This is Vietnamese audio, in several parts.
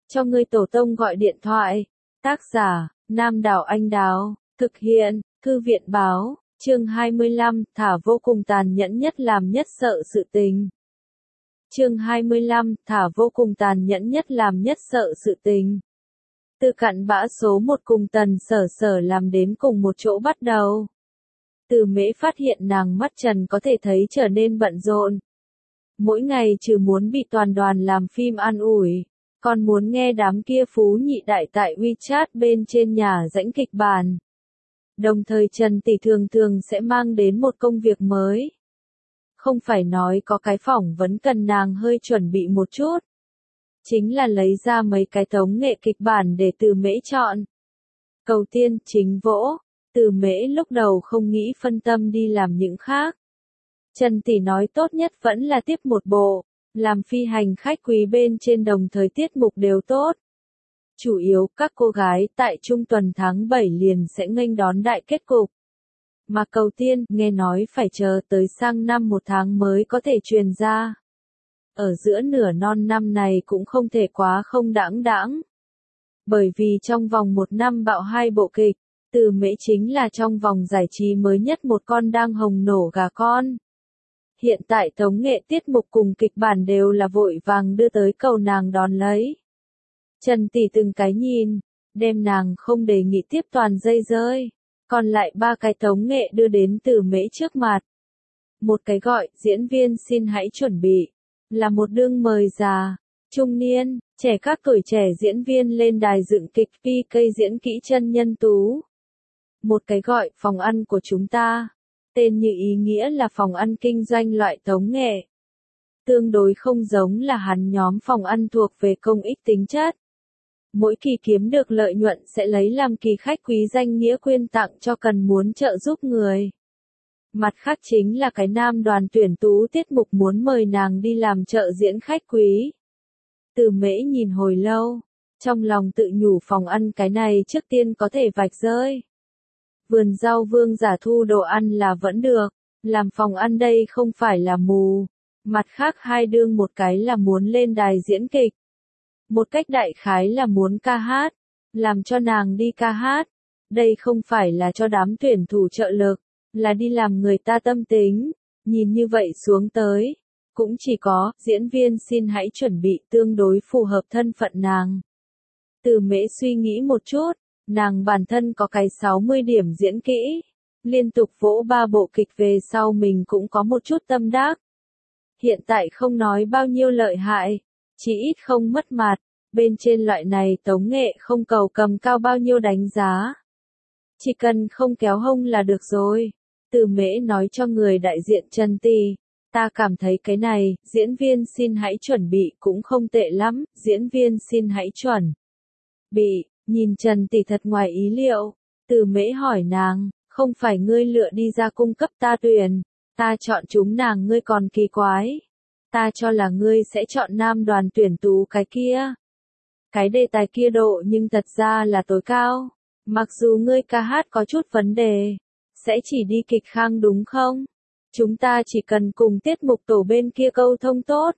cho ngươi tổ tông gọi điện thoại. Tác giả, Nam Đảo Anh Đào, thực hiện, Thư viện Báo, chương 25, thả vô cùng tàn nhẫn nhất làm nhất sợ sự tình. Chương 25, thả vô cùng tàn nhẫn nhất làm nhất sợ sự tình. Từ cặn bã số 1 cùng Tần Sở Sở làm đến cùng một chỗ bắt đầu. Từ Mễ phát hiện nàng mắt trần có thể thấy trở nên bận rộn. Mỗi ngày trừ muốn bị toàn đoàn làm phim an ủi, còn muốn nghe đám kia phú nhị đại tại WeChat bên trên nhà rãnh kịch bản. Đồng thời Trần Tỷ thường thường sẽ mang đến một công việc mới. Không phải nói có cái phỏng vấn cần nàng hơi chuẩn bị một chút. Chính là lấy ra mấy cái tống nghệ kịch bản để Từ Mễ chọn. Cầu tiên, chính vỗ. Từ Mễ lúc đầu không nghĩ phân tâm đi làm những khác. Trần Tỷ nói tốt nhất vẫn là tiếp một bộ, làm phi hành khách quý bên trên đồng thời tiết mục đều tốt. Chủ yếu các cô gái tại trung tuần tháng 7 liền sẽ nghênh đón đại kết cục. Mà cầu tiên, nghe nói phải chờ tới sang năm 1 tháng mới có thể truyền ra. Ở giữa nửa non năm này cũng không thể quá không đãng đãng. Bởi vì trong vòng 1 năm bạo 2 bộ kịch, Từ Mễ chính là trong vòng giải trí mới nhất một con đang hồng nổ gà con. Hiện tại tống nghệ tiết mục cùng kịch bản đều là vội vàng đưa tới cầu nàng đón lấy. Trần Tỷ từng cái nhìn, đem nàng không đề nghị tiếp toàn dây rơi. Còn lại 3 cái tống nghệ đưa đến Từ Mễ trước mặt. Một cái gọi, diễn viên xin hãy chuẩn bị, là một đương mời già, trung niên, trẻ các tuổi trẻ diễn viên lên đài dựng kịch PK diễn kỹ chân nhân tú. Một cái gọi, phòng ăn của chúng ta. Tên như ý nghĩa là phòng ăn kinh doanh loại tống nghệ. Tương đối không giống là hắn nhóm phòng ăn thuộc về công ích tính chất. Mỗi kỳ kiếm được lợi nhuận sẽ lấy làm kỳ khách quý danh nghĩa quyên tặng cho cần muốn trợ giúp người. Mặt khác chính là cái nam đoàn tuyển tú tiết mục muốn mời nàng đi làm trợ diễn khách quý. Từ Mễ nhìn hồi lâu, trong lòng tự nhủ phòng ăn cái này trước tiên có thể vạch rơi. Vườn rau Vương giả thu đồ ăn là vẫn được, làm phòng ăn đây không phải là mù. Mặt khác hai đương một cái là muốn lên đài diễn kịch. Một cách đại khái là muốn ca hát, làm cho nàng đi ca hát. Đây không phải là cho đám tuyển thủ trợ lực, là đi làm người ta tâm tính. Nhìn như vậy xuống tới, cũng chỉ có diễn viên xin hãy chuẩn bị tương đối phù hợp thân phận nàng. Từ Mễ suy nghĩ một chút. Nàng bản thân có cái 60 điểm diễn kỹ, liên tục vỗ 3 bộ kịch về sau mình cũng có một chút tâm đắc. Hiện tại không nói bao nhiêu lợi hại, chỉ ít không mất mặt, bên trên loại này tống nghệ không cầu cầm cao bao nhiêu đánh giá. Chỉ cần không kéo hông là được rồi. Từ Mễ nói cho người đại diện Trần Tỷ, ta cảm thấy cái này, diễn viên xin hãy chuẩn bị cũng không tệ lắm, diễn viên xin hãy chuẩn bị. Nhìn Trần Tỷ thật ngoài ý liệu, Từ Mễ hỏi nàng, không phải ngươi lựa đi ra cung cấp ta tuyển, ta chọn chúng nàng ngươi còn kỳ quái. Ta cho là ngươi sẽ chọn nam đoàn tuyển tú cái kia. Cái đề tài kia độ nhưng thật ra là tối cao. Mặc dù ngươi ca hát có chút vấn đề, sẽ chỉ đi kịch khang đúng không? Chúng ta chỉ cần cùng tiết mục tổ bên kia câu thông tốt.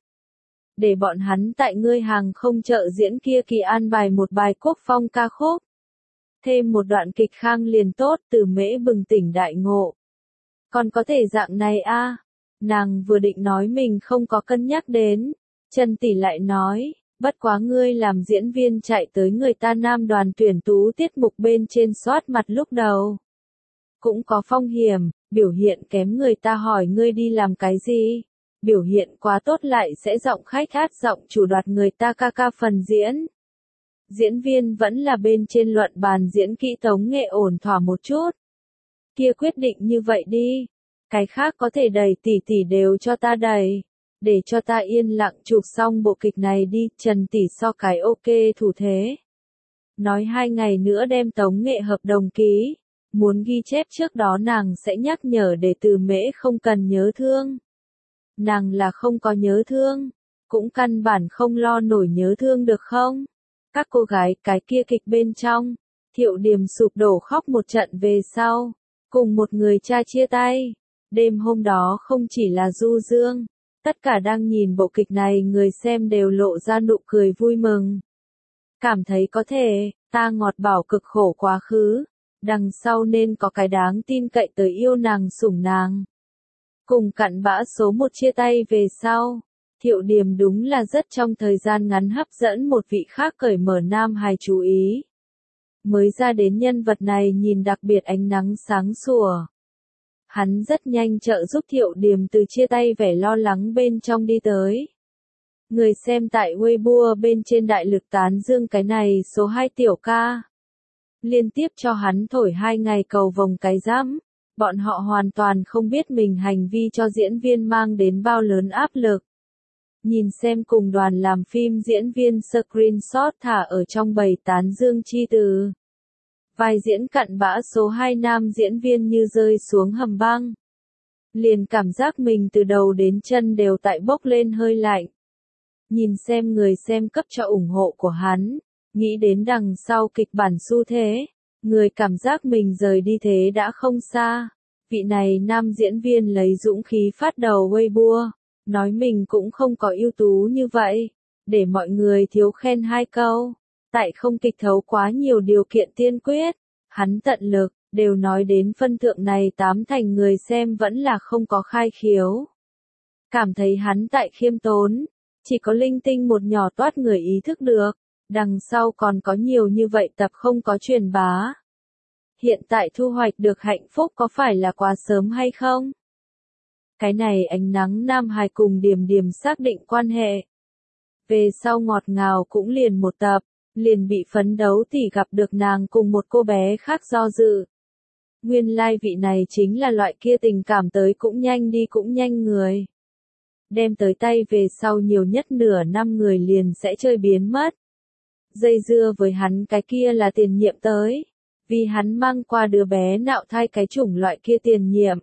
Để bọn hắn tại ngươi hàng không trợ diễn kia kỳ an bài một bài quốc phong ca khúc. Thêm một đoạn kịch khang liền tốt. Từ Mễ bừng tỉnh đại ngộ. Còn có thể dạng này a? Nàng vừa định nói mình không có cân nhắc đến. Trần Tỷ lại nói, bất quá ngươi làm diễn viên chạy tới người ta nam đoàn tuyển tú tiết mục bên trên soát mặt lúc đầu. Cũng có phong hiểm, biểu hiện kém người ta hỏi ngươi đi làm cái gì. Biểu hiện quá tốt lại sẽ giọng khách hát giọng chủ đoạt người ta ca phần diễn. Diễn viên vẫn là bên trên luận bàn diễn kỹ tống nghệ ổn thỏa một chút. Kia quyết định như vậy đi. Cái khác có thể đẩy tỷ đều cho ta đẩy. Để cho ta yên lặng chụp xong bộ kịch này đi. Trần Tỷ so cái ok thủ thế. Nói 2 ngày nữa đem tống nghệ hợp đồng ký. Muốn ghi chép trước đó nàng sẽ nhắc nhở để Từ Mễ không cần nhớ thương. Nàng là không có nhớ thương, cũng căn bản không lo nổi nhớ thương được không? Các cô gái cái kia kịch bên trong, Thiệu Điềm sụp đổ khóc một trận về sau, cùng một người cha chia tay. Đêm hôm đó không chỉ là du dương, tất cả đang nhìn bộ kịch này người xem đều lộ ra nụ cười vui mừng. Cảm thấy có thể, ta ngọt bảo cực khổ quá khứ, đằng sau nên có cái đáng tin cậy tới yêu nàng sủng nàng. Cùng cặn bã số một chia tay về sau, Thiệu Điềm đúng là rất trong thời gian ngắn hấp dẫn một vị khác cởi mở nam hài chú ý. Mới ra đến nhân vật này nhìn đặc biệt ánh nắng sáng sủa. Hắn rất nhanh trợ giúp Thiệu Điềm từ chia tay vẻ lo lắng bên trong đi tới. Người xem tại Weibo bên trên đại lực tán dương cái này số 2 tiểu ca. Liên tiếp cho hắn thổi 2 ngày cầu vồng cái rắm. Bọn họ hoàn toàn không biết mình hành vi cho diễn viên mang đến bao lớn áp lực. Nhìn xem cùng đoàn làm phim diễn viên screenshot thả ở trong bầy tán dương chi từ. Vai diễn cặn bã số 2 nam diễn viên như rơi xuống hầm băng. Liền cảm giác mình từ đầu đến chân đều tại bốc lên hơi lạnh. Nhìn xem người xem cấp cho ủng hộ của hắn, nghĩ đến đằng sau kịch bản xu thế, người cảm giác mình rời đi thế đã không xa. Vị này nam diễn viên lấy dũng khí phát đầu Weibo, nói mình cũng không có ưu tú như vậy, để mọi người thiếu khen 2 câu. Tại không kịch thấu quá nhiều điều kiện tiên quyết, hắn tận lực, đều nói đến phân thượng này 8 thành người xem vẫn là không có khai khiếu. Cảm thấy hắn tại khiêm tốn, chỉ có linh tinh một nhỏ toát người ý thức được, đằng sau còn có nhiều như vậy tập không có truyền bá. Hiện tại thu hoạch được hạnh phúc có phải là quá sớm hay không? Cái này ánh nắng nam hài cùng Điềm Điềm xác định quan hệ. Về sau ngọt ngào cũng liền một tập, liền bị phấn đấu thì gặp được nàng cùng một cô bé khác do dự. Nguyên lai vị này chính là loại kia tình cảm tới cũng nhanh đi cũng nhanh người. Đem tới tay về sau nhiều nhất nửa năm người liền sẽ chơi biến mất. Dây dưa với hắn cái kia là tiền nhiệm tới. Vì hắn mang qua đứa bé nạo thai cái chủng loại kia tiền nhiệm.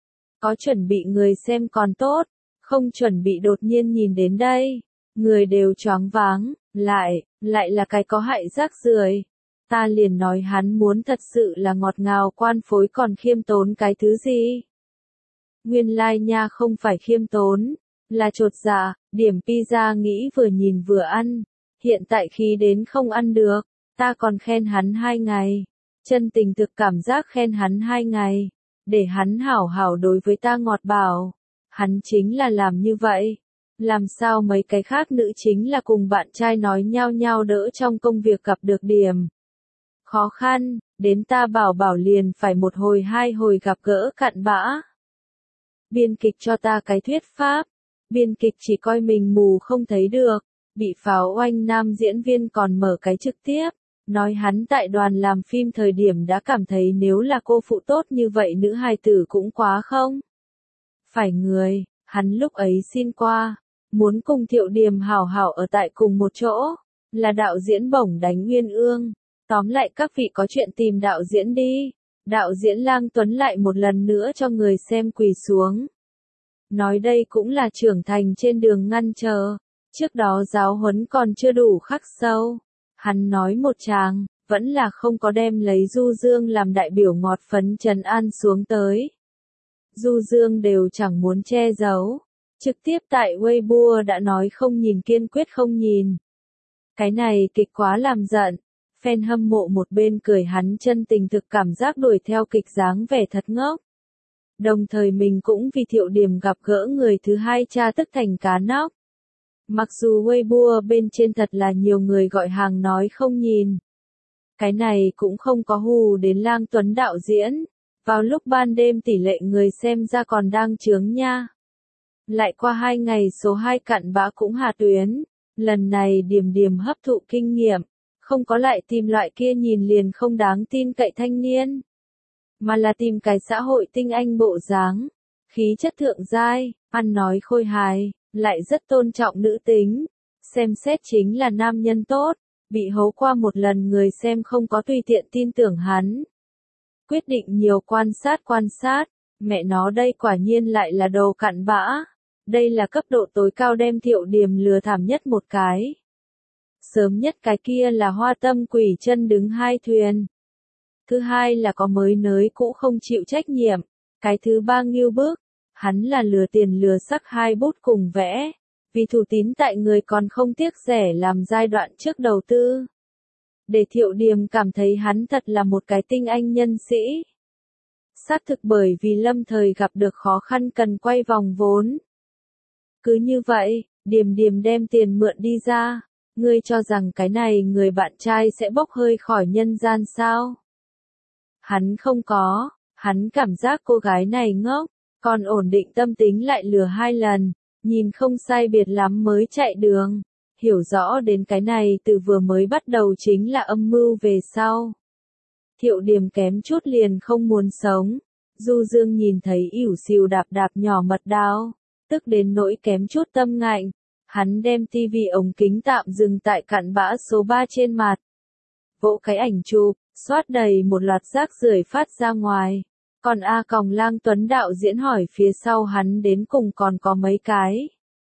Có chuẩn bị người xem còn tốt, không chuẩn bị đột nhiên nhìn đến đây. Người đều choáng váng, lại là cái có hại rác rưởi. Ta liền nói hắn muốn thật sự là ngọt ngào quan phối còn khiêm tốn cái thứ gì. Nguyên lai nha không phải khiêm tốn, là chột dạ, điểm pizza nghĩ vừa nhìn vừa ăn. Hiện tại khi đến không ăn được, ta còn khen hắn 2 ngày. Chân tình thực cảm giác khen hắn 2 ngày, để hắn hảo hảo đối với ta ngọt bảo. Hắn chính là làm như vậy. Làm sao mấy cái khác nữ chính là cùng bạn trai nói nhau nhau đỡ trong công việc gặp được điểm khó khăn, đến ta bảo liền phải một hồi 2 hồi gặp gỡ cặn bã. Biên kịch cho ta cái thuyết pháp, biên kịch chỉ coi mình mù không thấy được, bị pháo oanh nam diễn viên còn mở cái trực tiếp. Nói hắn tại đoàn làm phim thời điểm đã cảm thấy nếu là cô phụ tốt như vậy nữ hài tử cũng quá không. Phải người, hắn lúc ấy xin qua, muốn cùng Thiệu Điềm hảo hảo ở tại cùng một chỗ, là đạo diễn bổng đánh Uyên Ương. Tóm lại các vị có chuyện tìm đạo diễn đi. Đạo diễn Lang Tuấn lại một lần nữa cho người xem quỳ xuống. Nói đây cũng là trưởng thành trên đường ngăn chờ. Trước đó giáo huấn còn chưa đủ khắc sâu. Hắn nói một tràng, vẫn là không có đem lấy Du Dương làm đại biểu ngọt phấn trấn an xuống tới. Du Dương đều chẳng muốn che giấu. Trực tiếp tại Weibo đã nói không nhìn kiên quyết không nhìn. Cái này kịch quá làm giận. Fan hâm mộ một bên cười hắn chân tình thực cảm giác đuổi theo kịch dáng vẻ thật ngốc. Đồng thời mình cũng vì Thiệu Điềm gặp gỡ người thứ 2 tra tức thành cá nóc. Mặc dù Weibo bên trên thật là nhiều người gọi hàng nói không nhìn. Cái này cũng không có hù đến Lang Tuấn đạo diễn. Vào lúc ban đêm tỷ lệ người xem ra còn đang chướng nha. Lại qua 2 ngày số 2 cặn bã cũng hạ tuyến. Lần này Điềm Điềm hấp thụ kinh nghiệm. Không có lại tìm loại kia nhìn liền không đáng tin cậy thanh niên. Mà là tìm cái xã hội tinh anh bộ dáng. Khí chất thượng giai, ăn nói khôi hài, lại rất tôn trọng nữ tính. Xem xét chính là nam nhân tốt. Bị hấu qua một lần người xem không có tùy tiện tin tưởng hắn. Quyết định nhiều quan sát. Mẹ nó đây quả nhiên lại là đồ cặn bã. Đây là cấp độ tối cao đem Thiệu Điềm lừa thảm nhất một cái. Sớm nhất cái kia là hoa tâm quỷ chân đứng 2 thuyền. Thứ hai là có mới nới cũ không chịu trách nhiệm. Cái thứ ba Ngưu Bức. Hắn là lừa tiền lừa sắc 2 bút cùng vẽ. Vì thủ tín tại người còn không tiếc rẻ làm giai đoạn trước đầu tư. để Thiệu Điềm cảm thấy hắn thật là một cái tinh anh nhân sĩ. Xác thực bởi vì lâm thời gặp được khó khăn cần quay vòng vốn. Cứ như vậy, Điềm Điềm đem tiền mượn đi ra. Ngươi cho rằng cái này người bạn trai sẽ bốc hơi khỏi nhân gian sao? Hắn không có, hắn cảm giác cô gái này ngốc, còn ổn định tâm tính lại lừa 2 lần, nhìn không sai biệt lắm mới chạy đường. Hiểu rõ đến cái này từ vừa mới bắt đầu chính là âm mưu về sau. Thiệu Điềm kém chút liền không muốn sống. Du Dương nhìn thấy ỉu xìu đạp đạp nhỏ mật đao, tức đến nỗi kém chút tâm ngạnh. Hắn đem tivi ống kính tạm dừng tại cặn bã số 3 trên mặt. Vỗ cái ảnh chụp, xoát đầy một loạt rác rưởi phát ra ngoài. Còn A Còng Lang Tuấn đạo diễn hỏi phía sau hắn đến cùng còn có mấy cái.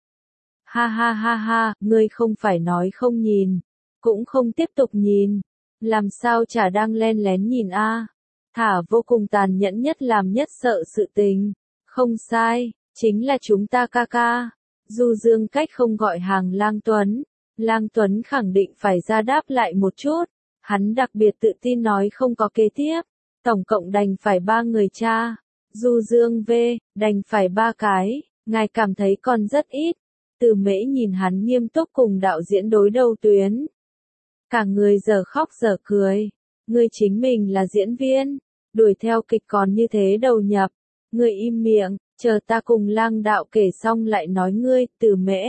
Ha ha ha ha, ngươi không phải nói không nhìn, cũng không tiếp tục nhìn. Làm sao chả đang len lén nhìn a? Thả vô cùng tàn nhẫn nhất làm nhất sợ sự tình. Không sai, chính là chúng ta ca ca. Du Dương cách không gọi hàng Lang Tuấn. Lang Tuấn khẳng định phải ra đáp lại một chút. Hắn đặc biệt tự tin nói không có kế tiếp. Tổng cộng đành phải 3 người cha. Du Dương V, đành phải 3 cái. Ngài cảm thấy còn rất ít. Từ Mễ nhìn hắn nghiêm túc cùng đạo diễn đối đầu tuyến. Cả người giờ khóc giờ cười. Ngươi chính mình là diễn viên. Đuổi theo kịch còn như thế đầu nhập. Ngươi im miệng, chờ ta cùng Lang đạo kể xong lại nói ngươi, Từ Mễ.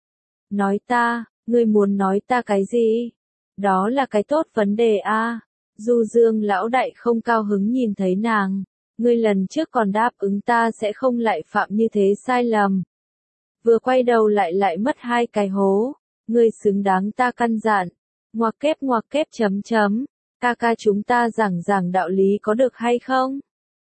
Nói ta, ngươi muốn nói ta cái gì? Đó là cái tốt vấn đề a. Du Dương lão đại không cao hứng nhìn thấy nàng. Ngươi lần trước còn đáp ứng ta sẽ không lại phạm như thế sai lầm. Vừa quay đầu lại mất 2 cái hố. Ngươi xứng đáng ta căn dặn. Ngoặc kép chấm chấm. Ca ca chúng ta giảng đạo lý có được hay không?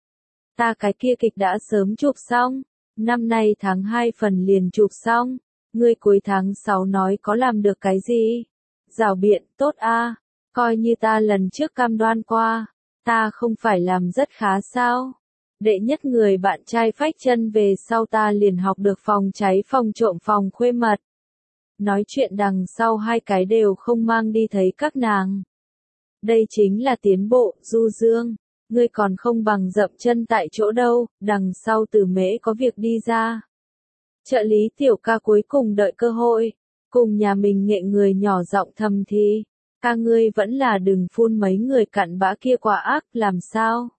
Ta cái kia kịch đã sớm chụp xong. Năm nay tháng 2 phần liền chụp xong. Ngươi cuối tháng 6 nói có làm được cái gì? Rảo biện, tốt a. Coi như ta lần trước cam đoan qua. Ta không phải làm rất khá sao? Đệ nhất người bạn trai phách chân về sau ta liền học được phòng cháy phòng trộm phòng khuê mật. Nói chuyện đằng sau 2 cái đều không mang đi thấy các nàng. Đây chính là tiến bộ, Du Dương. Ngươi còn không bằng dậm chân tại chỗ đâu, đằng sau Từ Mễ có việc đi ra. Trợ lý tiểu ca cuối cùng đợi cơ hội, cùng nhà mình nghệ người nhỏ giọng thầm thì. Ca ngươi vẫn là đừng phun mấy người cặn bã kia quá ác, làm sao?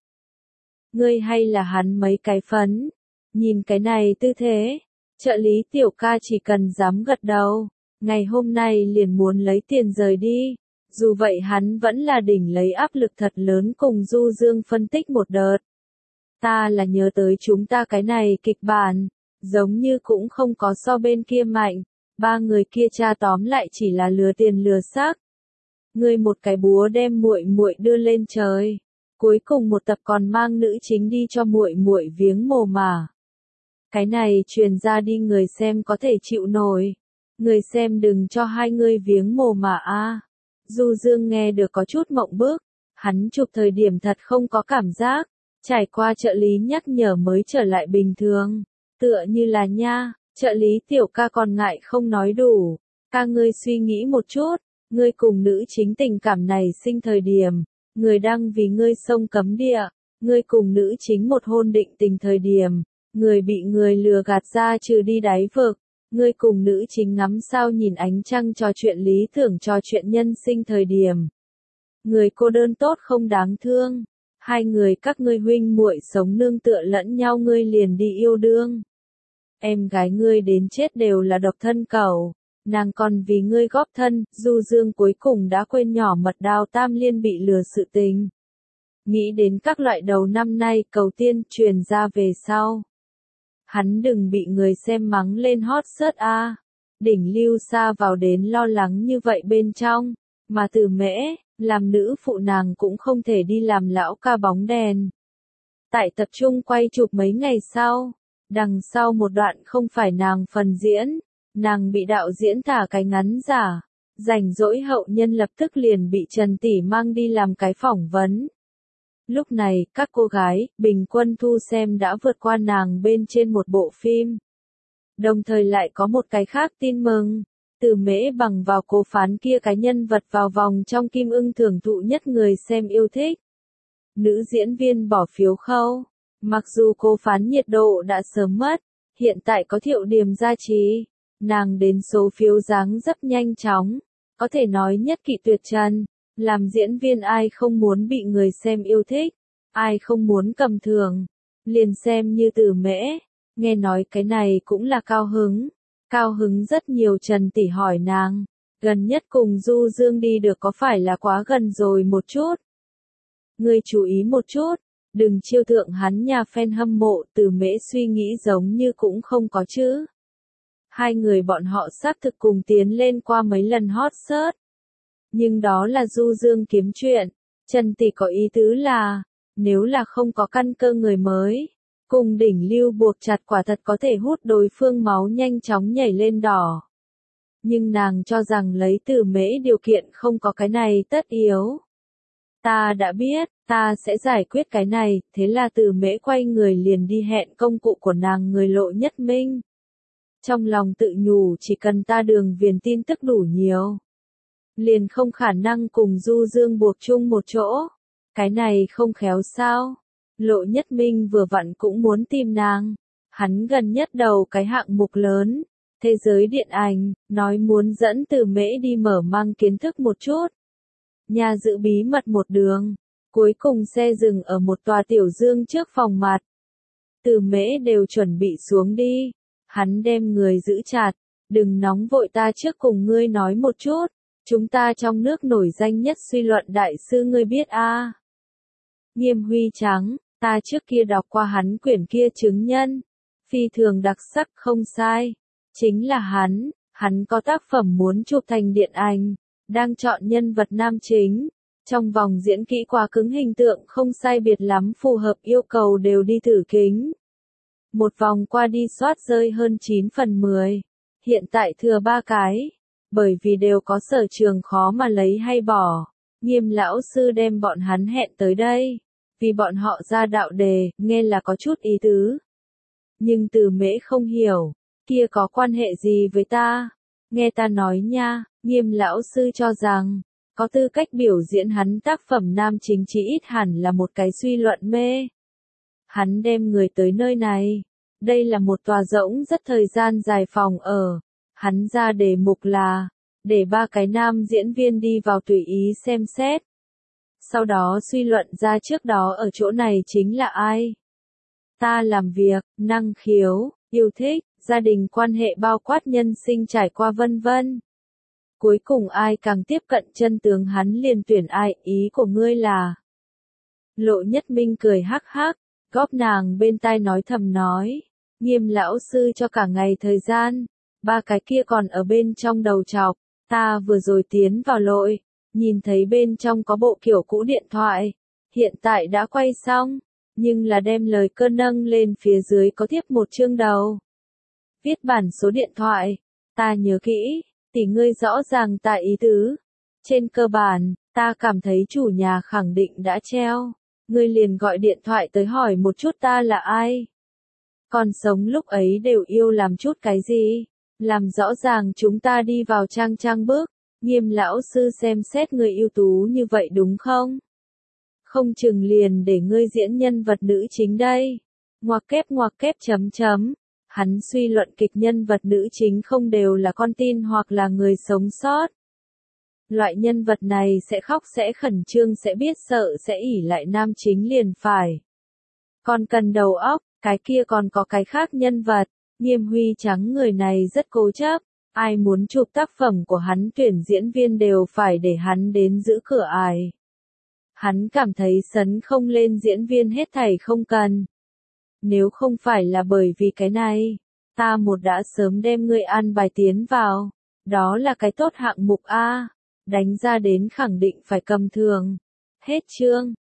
Ngươi hay là hắn mấy cái phấn? Nhìn cái này tư thế, trợ lý tiểu ca chỉ cần dám gật đầu, ngày hôm nay liền muốn lấy tiền rời đi. Dù vậy hắn vẫn là đỉnh lấy áp lực thật lớn cùng Du Dương phân tích một đợt. Ta là nhớ tới chúng ta cái này kịch bản, giống như cũng không có so bên kia mạnh, 3 người kia cha tóm lại chỉ là lừa tiền lừa xác. Ngươi một cái búa đem muội muội đưa lên trời, cuối cùng một tập còn mang nữ chính đi cho muội muội viếng mồ mả. Cái này truyền ra đi người xem có thể chịu nổi. Người xem đừng cho 2 người viếng mồ mả a. Du Dương nghe được có chút mộng bức, hắn chụp thời điểm thật không có cảm giác, trải qua trợ lý nhắc nhở mới trở lại bình thường, tựa như là nha, trợ lý tiểu ca còn ngại không nói đủ, ca ngươi suy nghĩ một chút, ngươi cùng nữ chính tình cảm này sinh thời điểm, người đang vì ngươi sông cấm địa, ngươi cùng nữ chính một hôn định tình thời điểm, người bị người lừa gạt ra trừ đi đáy vực. Ngươi cùng nữ chính ngắm sao nhìn ánh trăng trò chuyện lý tưởng trò chuyện nhân sinh thời điểm. Người cô đơn tốt không đáng thương. 2 người các ngươi huynh muội sống nương tựa lẫn nhau ngươi liền đi yêu đương. Em gái ngươi đến chết đều là độc thân cẩu. Nàng còn vì ngươi góp thân, Du Dương cuối cùng đã quên nhỏ mật đao Tam Liên bị lừa sự tình. Nghĩ đến các loại đầu năm nay cầu tiên truyền ra về sau. Hắn đừng bị người xem mắng lên hot search a. Đỉnh lưu xa vào đến lo lắng như vậy bên trong, mà Từ Mễ, làm nữ phụ nàng cũng không thể đi làm lão ca bóng đèn. Tại tập trung quay chụp mấy ngày sau, đằng sau một đoạn không phải nàng phần diễn, nàng bị đạo diễn thả cái ngắn giả, rảnh rỗi hậu nhân lập tức liền bị Trần Tỷ mang đi làm cái phỏng vấn. Lúc này, các cô gái, bình quân thu xem đã vượt qua nàng bên trên một bộ phim. Đồng thời lại có một cái khác tin mừng. Từ Mễ bằng vào cố phán kia cái nhân vật vào vòng trong Kim Ưng thưởng thụ nhất người xem yêu thích. Nữ diễn viên bỏ phiếu khâu. Mặc dù cố phán nhiệt độ đã sớm mất, hiện tại có Thiệu Điềm gia trì, nàng đến số phiếu giáng rất nhanh chóng, có thể nói nhất kỵ tuyệt trần, làm diễn viên ai không muốn bị người xem yêu thích, ai không muốn cầm thưởng, liền xem như Từ Mễ, nghe nói cái này cũng là cao hứng rất nhiều. Trần tỷ hỏi nàng, gần nhất cùng Du Dương đi được có phải là quá gần rồi một chút? Ngươi chú ý một chút, đừng chiêu thượng hắn nhà fan hâm mộ. Từ Mễ suy nghĩ giống như cũng không có chứ. Hai người bọn họ xác thực cùng tiến lên qua mấy lần hot search. Nhưng đó là Du Dương kiếm chuyện. Trần tỷ có ý tứ là, nếu là không có căn cơ người mới, cùng đỉnh lưu buộc chặt quả thật có thể hút đối phương máu nhanh chóng nhảy lên đỏ. Nhưng nàng cho rằng lấy Từ Mễ điều kiện không có cái này tất yếu. Ta đã biết, ta sẽ giải quyết cái này. Thế là Từ Mễ quay người liền đi hẹn công cụ của nàng người Lộ Nhất Minh. Trong lòng tự nhủ chỉ cần ta Đường Viền tin tức đủ nhiều, liền không khả năng cùng Du Dương buộc chung một chỗ. Cái này không khéo sao? Lộ Nhất Minh vừa vặn cũng muốn tìm nàng. Hắn gần nhất đầu cái hạng mục lớn, thế giới điện ảnh, nói muốn dẫn Từ Mễ đi mở mang kiến thức một chút. Nhà giữ bí mật một đường, cuối cùng xe dừng ở một tòa tiểu dương trước phòng mặt. Từ Mễ đều chuẩn bị xuống đi, hắn đem người giữ chặt, đừng nóng vội, ta trước cùng ngươi nói một chút, chúng ta trong nước nổi danh nhất suy luận đại sư ngươi biết a? Nghiêm Huy Trắng, ta trước kia đọc qua hắn quyển kia chứng nhân, phi thường đặc sắc không sai, chính là hắn có tác phẩm muốn chụp thành điện ảnh, đang chọn nhân vật nam chính, trong vòng diễn kỹ quá cứng hình tượng không sai biệt lắm phù hợp yêu cầu đều đi thử kính. Một vòng qua đi soát rơi hơn 9 phần 10, hiện tại thừa 3 cái, bởi vì đều có sở trường khó mà lấy hay bỏ, Nghiêm lão sư đem bọn hắn hẹn tới đây, vì bọn họ ra đạo đề, nghe là có chút ý tứ. Nhưng Từ Mễ không hiểu, kia có quan hệ gì với ta? Nghe ta nói nha, Nghiêm lão sư cho rằng, có tư cách biểu diễn hắn tác phẩm nam chính chỉ ít hẳn là một cái suy luận mê. Hắn đem người tới nơi này, đây là một tòa rỗng rất thời gian dài phòng ở, hắn ra đề mục là, để 3 cái nam diễn viên đi vào tùy ý xem xét. Sau đó suy luận ra trước đó ở chỗ này chính là ai. Ta làm việc, năng khiếu, yêu thích, gia đình quan hệ bao quát nhân sinh trải qua vân vân. Cuối cùng ai càng tiếp cận chân tướng hắn liền tuyển ai, ý của ngươi là. Lộ Nhất Minh cười hắc hắc, góp nàng bên tai nói thầm nói. Nghiêm lão sư cho cả ngày thời gian, 3 cái kia còn ở bên trong đầu chọc, ta vừa rồi tiến vào lội, nhìn thấy bên trong có bộ kiểu cũ điện thoại, hiện tại đã quay xong, nhưng là đem lời cơ nâng lên phía dưới có tiếp một chương đầu. Viết bản số điện thoại, ta nhớ kỹ, tỷ ngươi rõ ràng ta ý tứ. Trên cơ bản, ta cảm thấy chủ nhà khẳng định đã treo, ngươi liền gọi điện thoại tới hỏi một chút ta là ai. Còn sống lúc ấy đều yêu làm chút cái gì, làm rõ ràng chúng ta đi vào trang bước. Nghiêm lão sư xem xét người ưu tú như vậy đúng không? Không chừng liền để ngươi diễn nhân vật nữ chính đây. Ngoặc kép chấm. Hắn suy luận kịch nhân vật nữ chính không đều là con tin hoặc là người sống sót. Loại nhân vật này sẽ khóc sẽ khẩn trương sẽ biết sợ sẽ ỉ lại nam chính liền phải. Còn cần đầu óc, cái kia còn có cái khác nhân vật. Nghiêm Huy Trắng người này rất cố chấp. Ai muốn chụp tác phẩm của hắn tuyển diễn viên đều phải để hắn đến giữ cửa ải. Hắn cảm thấy sấn không lên diễn viên hết thảy không cần. Nếu không phải là bởi vì cái này, ta đã sớm đem ngươi an bài tiến vào. Đó là cái tốt hạng mục A. Đánh ra đến khẳng định phải cầm thường. Hết chương.